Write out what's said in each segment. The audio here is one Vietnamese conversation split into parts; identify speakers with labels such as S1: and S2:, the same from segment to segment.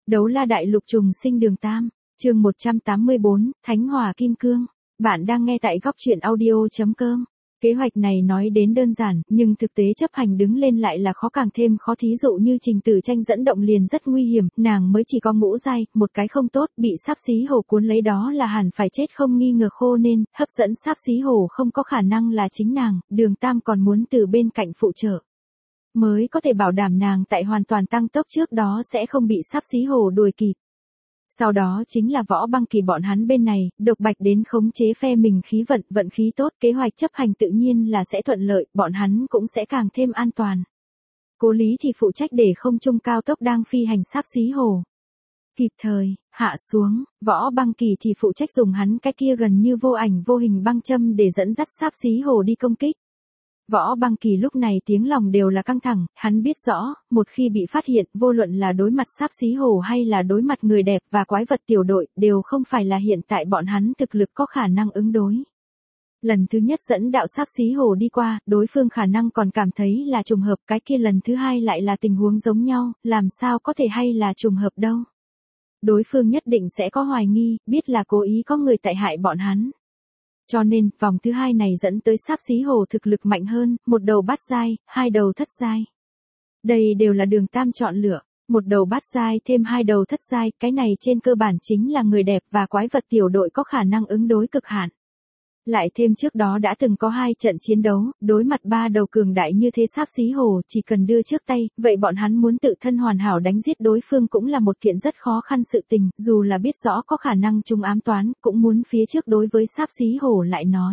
S1: Đấu la đại lục trùng sinh đường Tam, chương 184, Thánh Hỏa Kim Cương. Bạn đang nghe tại góc truyện audio.com. Kế hoạch này nói đến đơn giản, nhưng thực tế chấp hành đứng lên lại là khó càng thêm khó. Thí dụ như Trình Tử Tranh dẫn động liền rất nguy hiểm, nàng mới chỉ có ngũ giai, một cái không tốt, bị sáp xí hổ cuốn lấy đó là hẳn phải chết không nghi ngờ, khô nên, hấp dẫn sáp xí hổ không có khả năng là chính nàng, đường Tam còn muốn từ bên cạnh phụ trợ. Mới có thể bảo đảm nàng tại hoàn toàn tăng tốc trước đó sẽ không bị sáp xí hổ đuổi kịp. Sau đó chính là Võ Băng Kỳ bọn hắn bên này, Độc Bạch đến khống chế phe mình khí vận khí tốt, kế hoạch chấp hành tự nhiên là sẽ thuận lợi, bọn hắn cũng sẽ càng thêm an toàn. Cố Lý thì phụ trách để không trung cao tốc đang phi hành sáp xí hổ kịp thời hạ xuống, Võ Băng Kỳ thì phụ trách dùng hắn cái kia gần như vô ảnh vô hình băng châm để dẫn dắt sáp xí hổ đi công kích. Võ Băng Kỳ lúc này tiếng lòng đều là căng thẳng, hắn biết rõ, một khi bị phát hiện, vô luận là đối mặt sáp xí hổ hay là đối mặt người đẹp và quái vật tiểu đội, đều không phải là hiện tại bọn hắn thực lực có khả năng ứng đối. Lần thứ nhất dẫn đạo sáp xí hổ đi qua, đối phương khả năng còn cảm thấy là trùng hợp, cái kia lần thứ hai lại là tình huống giống nhau, làm sao có thể hay là trùng hợp đâu. Đối phương nhất định sẽ có hoài nghi, biết là cố ý có người tại hại bọn hắn. Cho nên, vòng thứ hai này dẫn tới sáp xí hổ thực lực mạnh hơn, một đầu bát giai, hai đầu thất giai. Đây đều là đường Tam chọn lựa, một đầu bát giai thêm hai đầu thất giai, cái này trên cơ bản chính là người đẹp và quái vật tiểu đội có khả năng ứng đối cực hạn. Lại thêm trước đó đã từng có 2 trận chiến đấu, đối mặt 3 đầu cường đại như thế sáp xí hổ chỉ cần đưa trước tay, vậy bọn hắn muốn tự thân hoàn hảo đánh giết đối phương cũng là một kiện rất khó khăn sự tình, dù là biết rõ có khả năng trùng ám toán, cũng muốn phía trước đối với sáp xí hổ lại nói.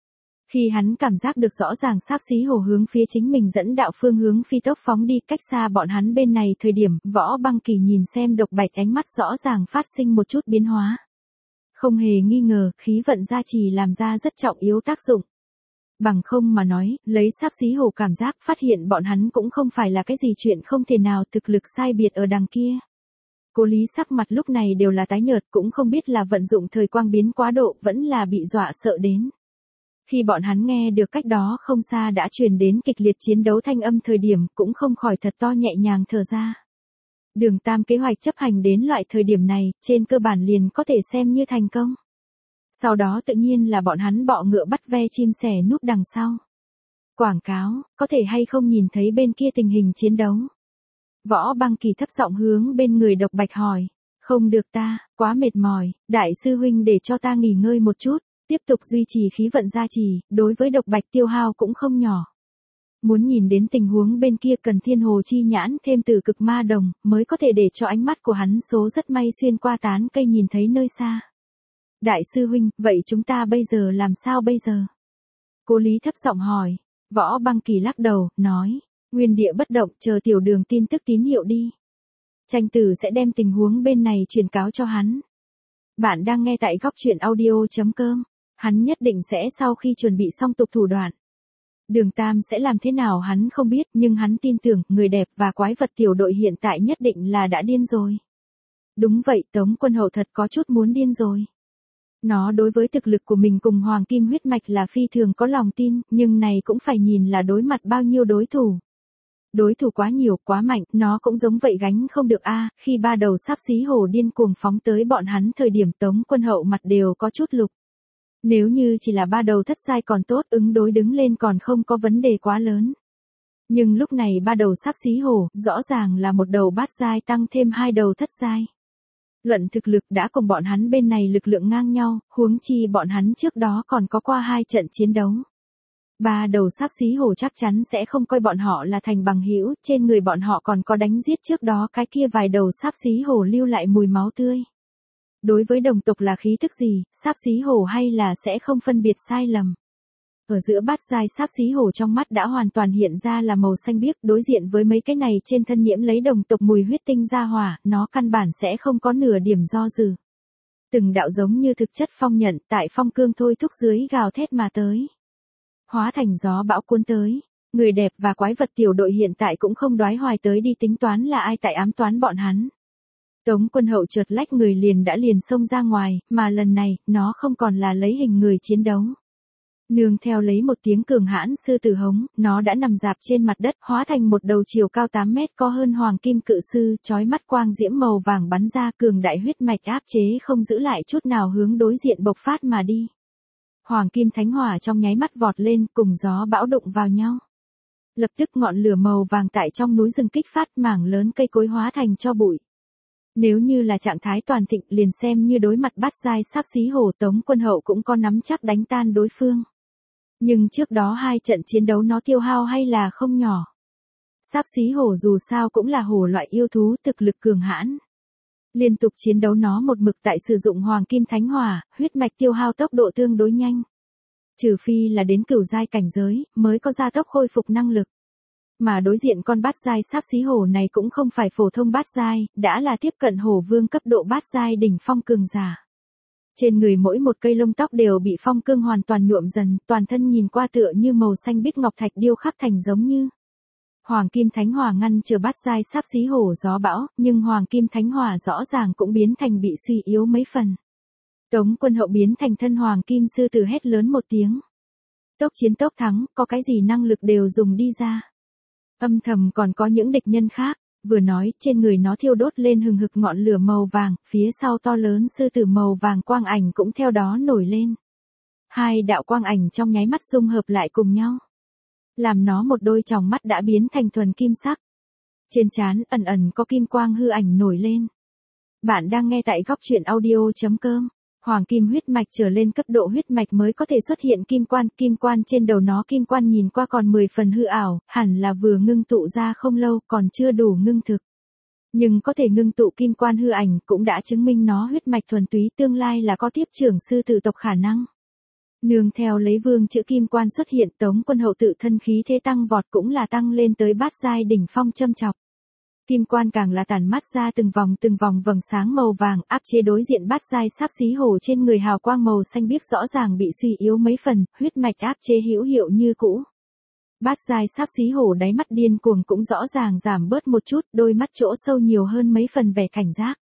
S1: Khi hắn cảm giác được rõ ràng sáp xí hổ hướng phía chính mình dẫn đạo phương hướng phi tốc phóng đi cách xa bọn hắn bên này thời điểm, Võ Băng Kỳ nhìn xem Độc Bạch ánh mắt rõ ràng phát sinh một chút biến hóa. Không hề nghi ngờ, khí vận gia trì làm ra rất trọng yếu tác dụng. Bằng không mà nói, lấy sáp xí hổ cảm giác phát hiện bọn hắn cũng không phải là cái gì chuyện không thể nào, thực lực sai biệt ở đằng kia. Cố Lý sắc mặt lúc này đều là tái nhợt, cũng không biết là vận dụng thời quang biến quá độ, vẫn là bị dọa sợ đến. Khi bọn hắn nghe được cách đó không xa đã truyền đến kịch liệt chiến đấu thanh âm thời điểm, cũng không khỏi thật to nhẹ nhàng thở ra. Đường Tam kế hoạch chấp hành đến loại thời điểm này, trên cơ bản liền có thể xem như thành công. Sau đó tự nhiên là bọn hắn bọ ngựa bắt ve chim sẻ núp đằng sau. Quảng cáo, có thể hay không nhìn thấy bên kia tình hình chiến đấu. Võ Băng Kỳ thấp giọng hướng bên người Độc Bạch hỏi. Không được ta, quá mệt mỏi, đại sư huynh để cho ta nghỉ ngơi một chút, tiếp tục duy trì khí vận gia trì, đối với Độc Bạch tiêu hao cũng không nhỏ. Muốn nhìn đến tình huống bên kia cần thiên hồ chi nhãn thêm từ cực ma đồng, mới có thể để cho ánh mắt của hắn số rất may xuyên qua tán cây nhìn thấy nơi xa. Đại sư huynh, vậy chúng ta bây giờ làm sao bây giờ? Cố Lý thấp giọng hỏi. Võ Băng Kỳ lắc đầu, nói, nguyên địa bất động, chờ tiểu đường tin tức tín hiệu đi. Tranh Tử sẽ đem tình huống bên này truyền cáo cho hắn. Bạn đang nghe tại góc truyện audio.com. Hắn nhất định sẽ sau khi chuẩn bị xong tục thủ đoạn. Đường Tam sẽ làm thế nào hắn không biết, nhưng hắn tin tưởng, người đẹp và quái vật tiểu đội hiện tại nhất định là đã điên rồi. Đúng vậy, Tống Quân Hậu thật có chút muốn điên rồi. Nó đối với thực lực của mình cùng Hoàng Kim huyết mạch là phi thường có lòng tin, nhưng này cũng phải nhìn là đối mặt bao nhiêu đối thủ. Đối thủ quá nhiều, quá mạnh, nó cũng giống vậy gánh không được a. Khi 3 đầu sáp xí hổ điên cuồng phóng tới bọn hắn thời điểm Tống Quân Hậu mặt đều có chút lục. Nếu như chỉ là 3 đầu thất giai còn tốt, ứng đối đứng lên còn không có vấn đề quá lớn. Nhưng lúc này 3 đầu sáp xí hổ, rõ ràng là một đầu bát giai tăng thêm 2 đầu thất giai. Luận thực lực đã cùng bọn hắn bên này lực lượng ngang nhau, huống chi bọn hắn trước đó còn có qua 2 trận chiến đấu. 3 đầu sáp xí hổ chắc chắn sẽ không coi bọn họ là thành bằng hữu, trên người bọn họ còn có đánh giết trước đó cái kia vài đầu sáp xí hổ lưu lại mùi máu tươi. Đối với đồng tộc là khí tức gì, sáp xí hổ hay là sẽ không phân biệt sai lầm. Ở giữa bát giai sáp xí hổ trong mắt đã hoàn toàn hiện ra là màu xanh biếc, đối diện với mấy cái này trên thân nhiễm lấy đồng tộc mùi huyết tinh ra hỏa, nó căn bản sẽ không có nửa điểm do dự. Từng đạo giống như thực chất phong nhận tại phong cương thôi thúc dưới gào thét mà tới. Hóa thành gió bão cuốn tới, người đẹp và quái vật tiểu đội hiện tại cũng không đoái hoài tới đi tính toán là ai tại ám toán bọn hắn. Tống Quân Hậu chợt lách người liền xông ra ngoài, mà lần này, nó không còn là lấy hình người chiến đấu. Nương theo lấy một tiếng cường hãn sư tử hống, nó đã nằm dạp trên mặt đất, hóa thành một đầu chiều cao 8 mét có hơn hoàng kim cự sư, chói mắt quang diễm màu vàng bắn ra, cường đại huyết mạch áp chế không giữ lại chút nào hướng đối diện bộc phát mà đi. Hoàng kim thánh hỏa trong nháy mắt vọt lên, cùng gió bão đụng vào nhau. Lập tức ngọn lửa màu vàng tại trong núi rừng kích phát, mảng lớn cây cối hóa thành tro bụi. Nếu như là trạng thái toàn thịnh, liền xem như đối mặt bát giai sáp xí hổ, Tống Quân Hậu cũng có nắm chắc đánh tan đối phương. Nhưng trước đó 2 trận chiến đấu nó tiêu hao hay là không nhỏ. Sáp xí hổ dù sao cũng là hổ loại yêu thú thực lực cường hãn. Liên tục chiến đấu nó một mực tại sử dụng hoàng kim thánh hỏa, huyết mạch tiêu hao tốc độ tương đối nhanh. Trừ phi là đến cửu giai cảnh giới, mới có gia tốc khôi phục năng lực. Mà đối diện con bát giai sáp xí hổ này cũng không phải phổ thông bát giai, đã là tiếp cận hổ vương cấp độ bát giai đỉnh phong cường giả. Trên người mỗi một cây lông tóc đều bị phong cương hoàn toàn nhuộm dần, toàn thân nhìn qua tựa như màu xanh biếc ngọc thạch điêu khắc thành giống như. Hoàng kim thánh hỏa ngăn chờ bát giai sáp xí hổ gió bão, nhưng hoàng kim thánh hỏa rõ ràng cũng biến thành bị suy yếu mấy phần. Tống Quân Hậu biến thành thân hoàng kim sư tử hét lớn một tiếng. Tốc chiến tốc thắng, có cái gì năng lực đều dùng đi ra. Âm thầm còn có những địch nhân khác, vừa nói, trên người nó thiêu đốt lên hừng hực ngọn lửa màu vàng, phía sau to lớn sư tử màu vàng quang ảnh cũng theo đó nổi lên. 2 đạo quang ảnh trong nháy mắt dung hợp lại cùng nhau. Làm nó một đôi tròng mắt đã biến thành thuần kim sắc. Trên trán ẩn ẩn có kim quang hư ảnh nổi lên. Bạn đang nghe tại goctruyện.audio.com. Hoàng kim huyết mạch trở lên cấp độ huyết mạch mới có thể xuất hiện kim quan trên đầu nó kim quan nhìn qua còn 10 phần hư ảo, hẳn là vừa ngưng tụ ra không lâu, còn chưa đủ ngưng thực. Nhưng có thể ngưng tụ kim quan hư ảnh cũng đã chứng minh nó huyết mạch thuần túy, tương lai là có tiếp trưởng sư tử tộc khả năng. Nương theo lấy vương chữ kim quan xuất hiện, Tống Quân Hậu tự thân khí thế tăng vọt cũng là tăng lên tới bát giai đỉnh phong châm chọc. Kim quan càng là tản mát ra từng vòng vầng sáng màu vàng, áp chế đối diện bát giai sáp xí hổ trên người hào quang màu xanh biếc rõ ràng bị suy yếu mấy phần, huyết mạch áp chế hữu hiệu như cũ. Bát giai sáp xí hổ đáy mắt điên cuồng cũng rõ ràng giảm bớt một chút, đôi mắt chỗ sâu nhiều hơn mấy phần vẻ cảnh giác.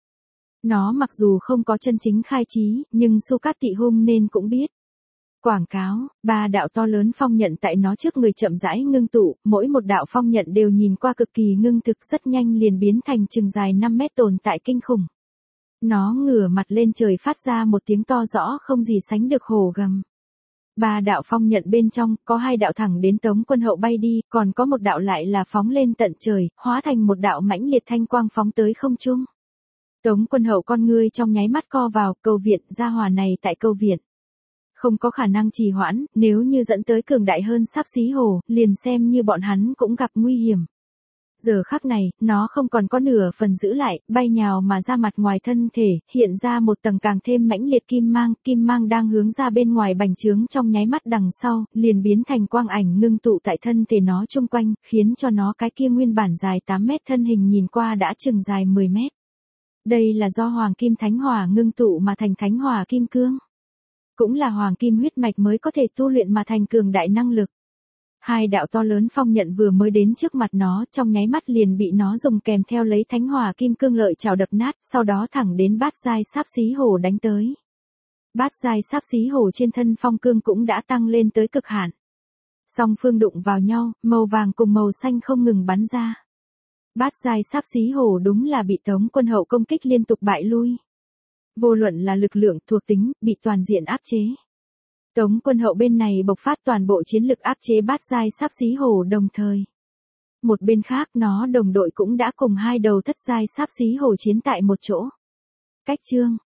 S1: Nó mặc dù không có chân chính khai trí, nhưng Su Cát Tị Hung nên cũng biết. Quảng cáo, 3 đạo to lớn phong nhận tại nó trước người chậm rãi ngưng tụ, mỗi một đạo phong nhận đều nhìn qua cực kỳ ngưng thực, rất nhanh liền biến thành chừng dài 5 mét tồn tại kinh khủng. Nó ngửa mặt lên trời phát ra một tiếng to rõ không gì sánh được hổ gầm. 3 đạo phong nhận bên trong, có 2 đạo thẳng đến Tống Quân Hậu bay đi, còn có một đạo lại là phóng lên tận trời, hóa thành một đạo mãnh liệt thanh quang phóng tới không trung. Tống Quân Hậu con ngươi trong nháy mắt co vào, câu viện, gia hỏa này tại câu viện. Không có khả năng trì hoãn, nếu như dẫn tới cường đại hơn sáp xí hổ, liền xem như bọn hắn cũng gặp nguy hiểm. Giờ khắc này, nó không còn có nửa phần giữ lại, bay nhào mà ra mặt ngoài thân thể, hiện ra một tầng càng thêm mãnh liệt kim mang đang hướng ra bên ngoài bành trướng trong nháy mắt đằng sau, liền biến thành quang ảnh ngưng tụ tại thân thể nó chung quanh, khiến cho nó cái kia nguyên bản dài 8 mét thân hình nhìn qua đã chừng dài 10 mét. Đây là do hoàng kim thánh hỏa ngưng tụ mà thành thánh hỏa kim cương. Cũng là hoàng kim huyết mạch mới có thể tu luyện mà thành cường đại năng lực. 2 đạo to lớn phong nhận vừa mới đến trước mặt nó, trong nháy mắt liền bị nó dùng kèm theo lấy thánh hỏa kim cương lợi chảo đập nát, sau đó thẳng đến bát giai sáp xí hổ đánh tới. Bát giai sáp xí hổ trên thân phong cương cũng đã tăng lên tới cực hạn. Song phương đụng vào nhau, màu vàng cùng màu xanh không ngừng bắn ra. Bát giai sáp xí hổ đúng là bị Tống Quân Hậu công kích liên tục bại lui. Vô luận là lực lượng, thuộc tính, bị toàn diện áp chế. Tống Quân Hậu bên này bộc phát toàn bộ chiến lực áp chế bát giai sáp xí hổ đồng thời. Một bên khác nó đồng đội cũng đã cùng 2 đầu thất giai sáp xí hổ chiến tại một chỗ. Cách chương